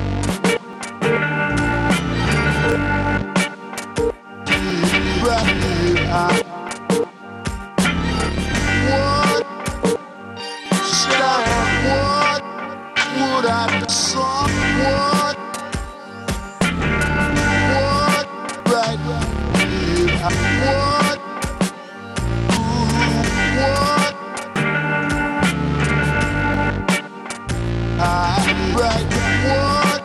Right. Uh, what? Stop. What would I do? Some what? What? Right. Uh, what? Ooh, what? Ah, right. What?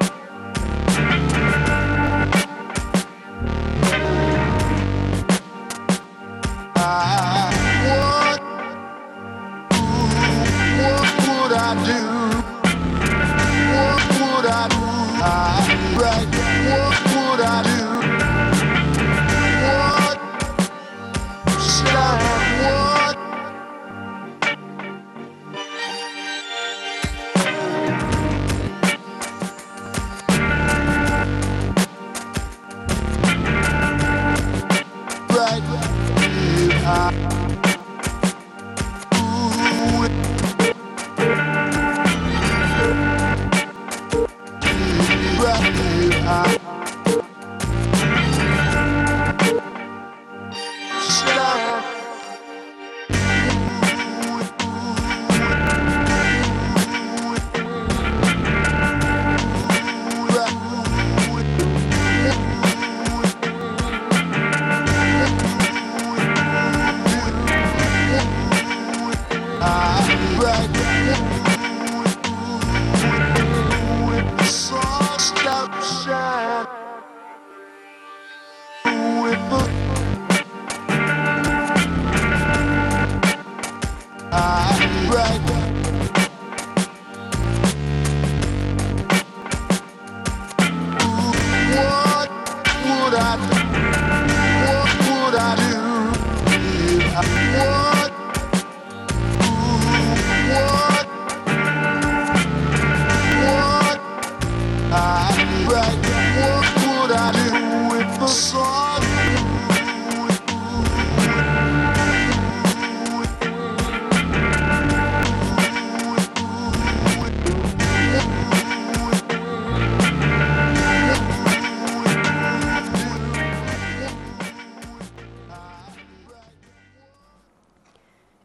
Ah, what? Ooh, what would I do? What would I do? Ah, right. What would I do? What?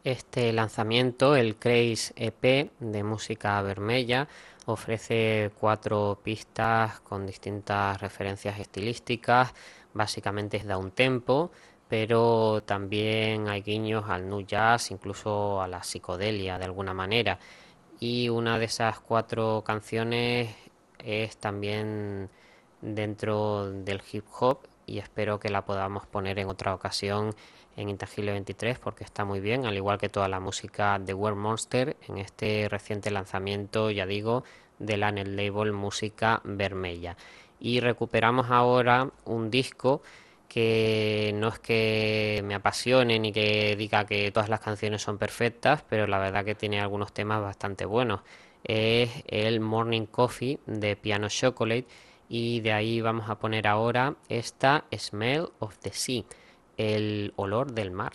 Este lanzamiento, el Craze E P de música vermella, ofrece cuatro pistas con distintas referencias estilísticas. Básicamente es downtempo, pero también hay guiños al nu jazz, incluso a la psicodelia de alguna manera. Y una de esas cuatro canciones es también dentro del hip hop, y espero que la podamos poner en otra ocasión en Intangible veintitrés porque está muy bien, al igual que toda la música de World Monster en este reciente lanzamiento, ya digo, de la Net Label Música Vermella. Y recuperamos ahora un disco que no es que me apasione ni que diga que todas las canciones son perfectas, pero la verdad que tiene algunos temas bastante buenos. Es el Morning Coffee de Piano Chocolate, y de ahí vamos a poner ahora esta Smell of the Sea, el olor del mar.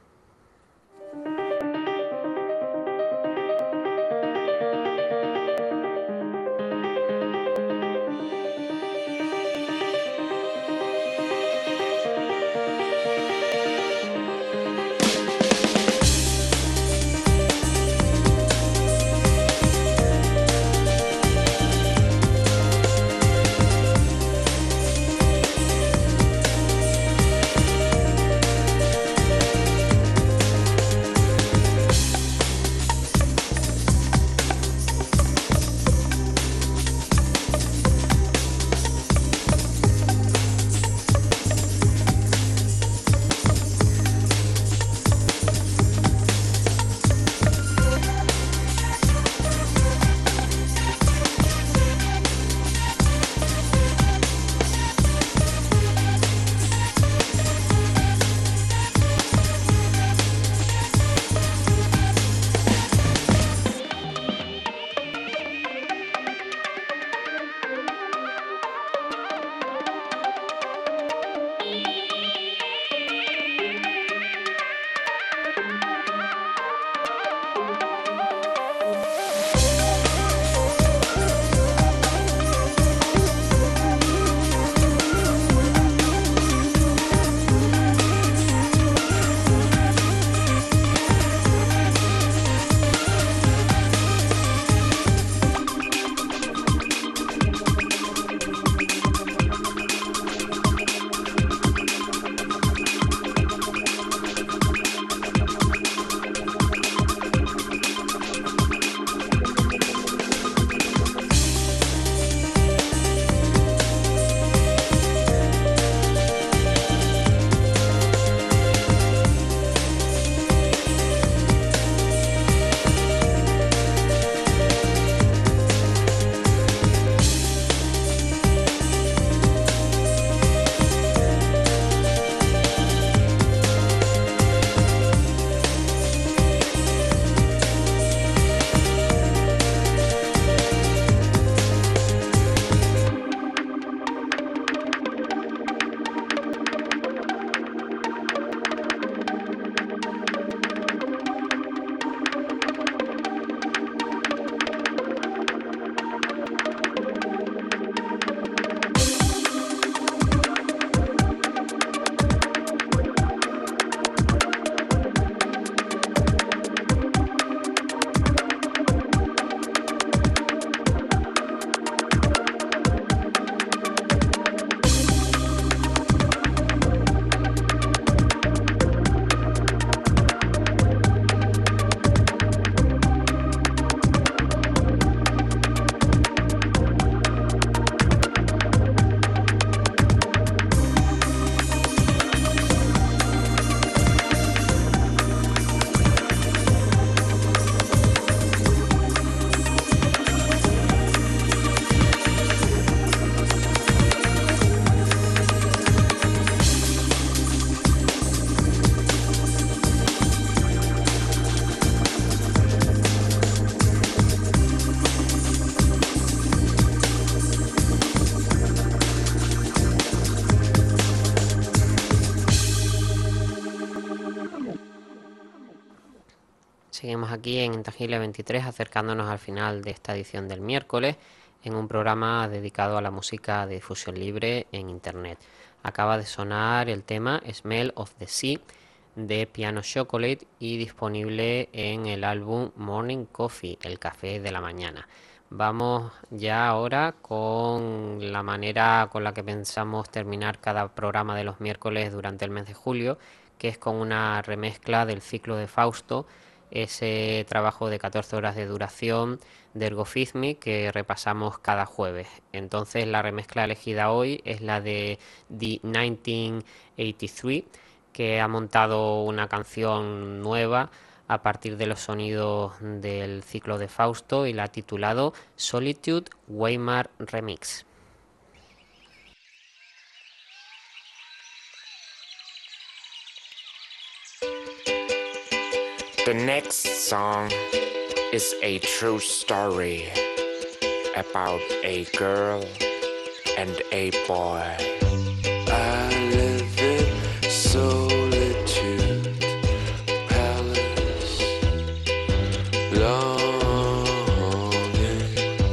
Seguimos aquí en Intangible veintitrés, acercándonos al final de esta edición del miércoles, en un programa dedicado a la música de difusión libre en Internet. Acaba de sonar el tema Smell of the Sea de Piano Chocolate y disponible en el álbum Morning Coffee, el café de la mañana. Vamos ya ahora con la manera con la que pensamos terminar cada programa de los miércoles durante el mes de julio, que es con una remezcla del ciclo de Fausto, ese trabajo de catorce horas de duración de Ergo Fizmi que repasamos cada jueves. Entonces la remezcla elegida hoy es la de The mil novecientos ochenta y tres, que ha montado una canción nueva a partir de los sonidos del ciclo de Fausto y la ha titulado Solitude Weimar Remix. The next song is a true story about a girl and a boy. I live in Solitude Palace, longing,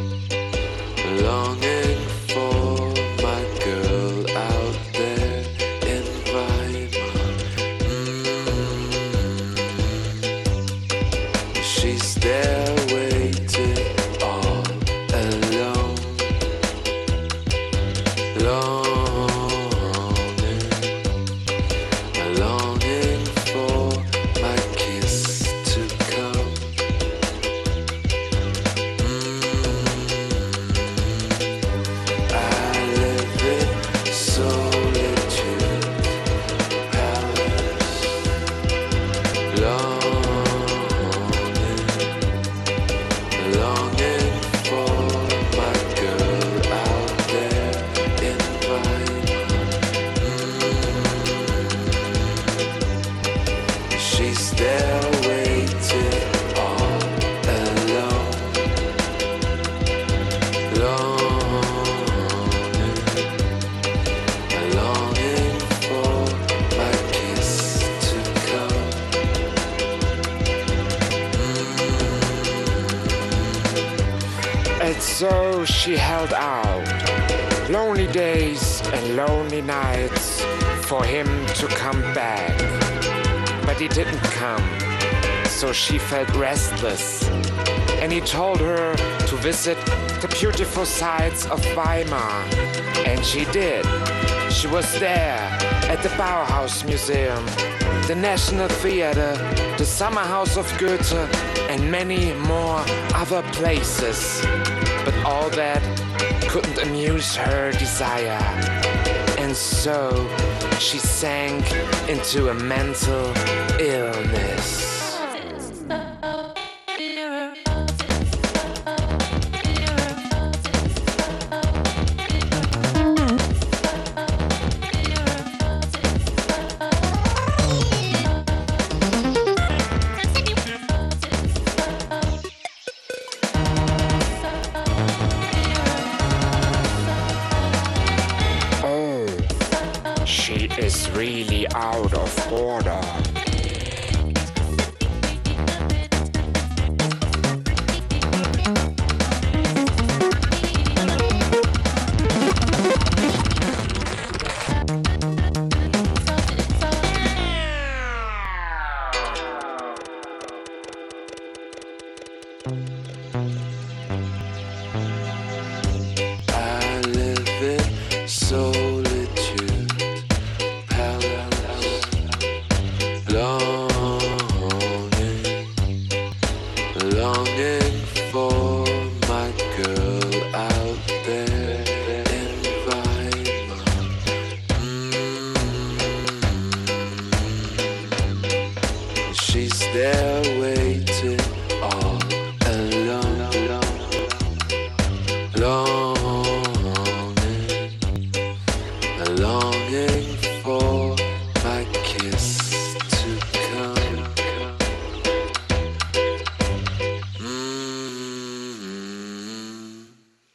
longing for my girl out there in Weimar. Mm. She's there waiting all alone, longing, longing for my kiss to come. Mm. I live in Solitude Palace, longing, longing for my girl out there in Weimar. Mm. She's there waiting all alone, longing, longing for my kiss to come. And so she held out lonely days and lonely nights for him to come back. But he didn't come, so she felt restless. And he told her to visit the beautiful sights of Weimar. And she did. She was there at the Bauhaus Museum, the National Theater, the Summer House of Goethe, and many more other places. But all that couldn't amuse her desire. And so she sank into a mental illness. Oh, she is really out of order. I live in Solitude Palace, longing, longing for my girl out there in Weimar. Mm. She's there waiting all alone, longing, longing for my kiss to come. Mm.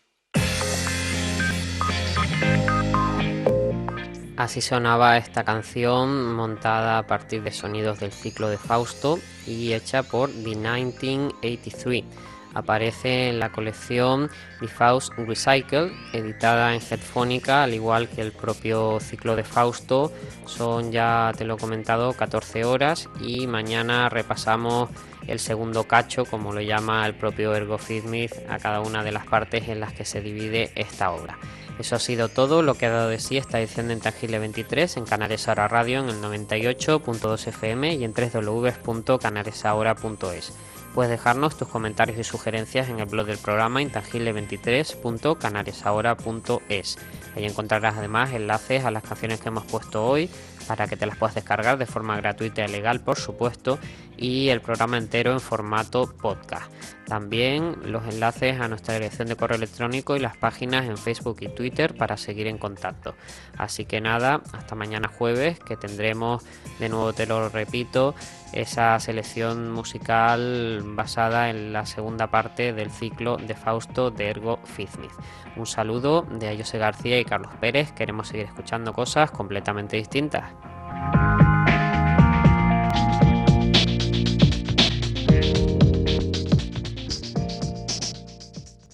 Así sonaba esta canción montada a partir de sonidos del ciclo de Fausto y hecha por The mil novecientos ochenta y tres. aparece en la colección The Faust Recycle, editada en Headphonica, al igual que el propio ciclo de Fausto. Son, ya te lo he comentado, catorce horas, y mañana repasamos el segundo cacho, como lo llama el propio Ergo Feed-Smith, a cada una de las partes en las que se divide esta obra. Eso ha sido todo lo que ha dado de sí esta edición de Intangible veintitrés en Canarias Ahora Radio en el noventa y ocho punto dos F M y en doble u doble u doble u punto canariasahora punto es. Puedes dejarnos tus comentarios y sugerencias en el blog del programa intangible veintitrés punto canariasahora punto es. Ahí encontrarás además enlaces a las canciones que hemos puesto hoy para que te las puedas descargar de forma gratuita y legal, por supuesto, y el programa entero en formato podcast. También los enlaces a nuestra dirección de correo electrónico y las páginas en Facebook y Twitter para seguir en contacto. Así que nada, hasta mañana jueves, que tendremos, de nuevo te lo repito, esa selección musical basada en la segunda parte del ciclo de Fausto de Ergo Feed-Smith. Un saludo de José García y Carlos Pérez. Queremos seguir escuchando cosas completamente distintas.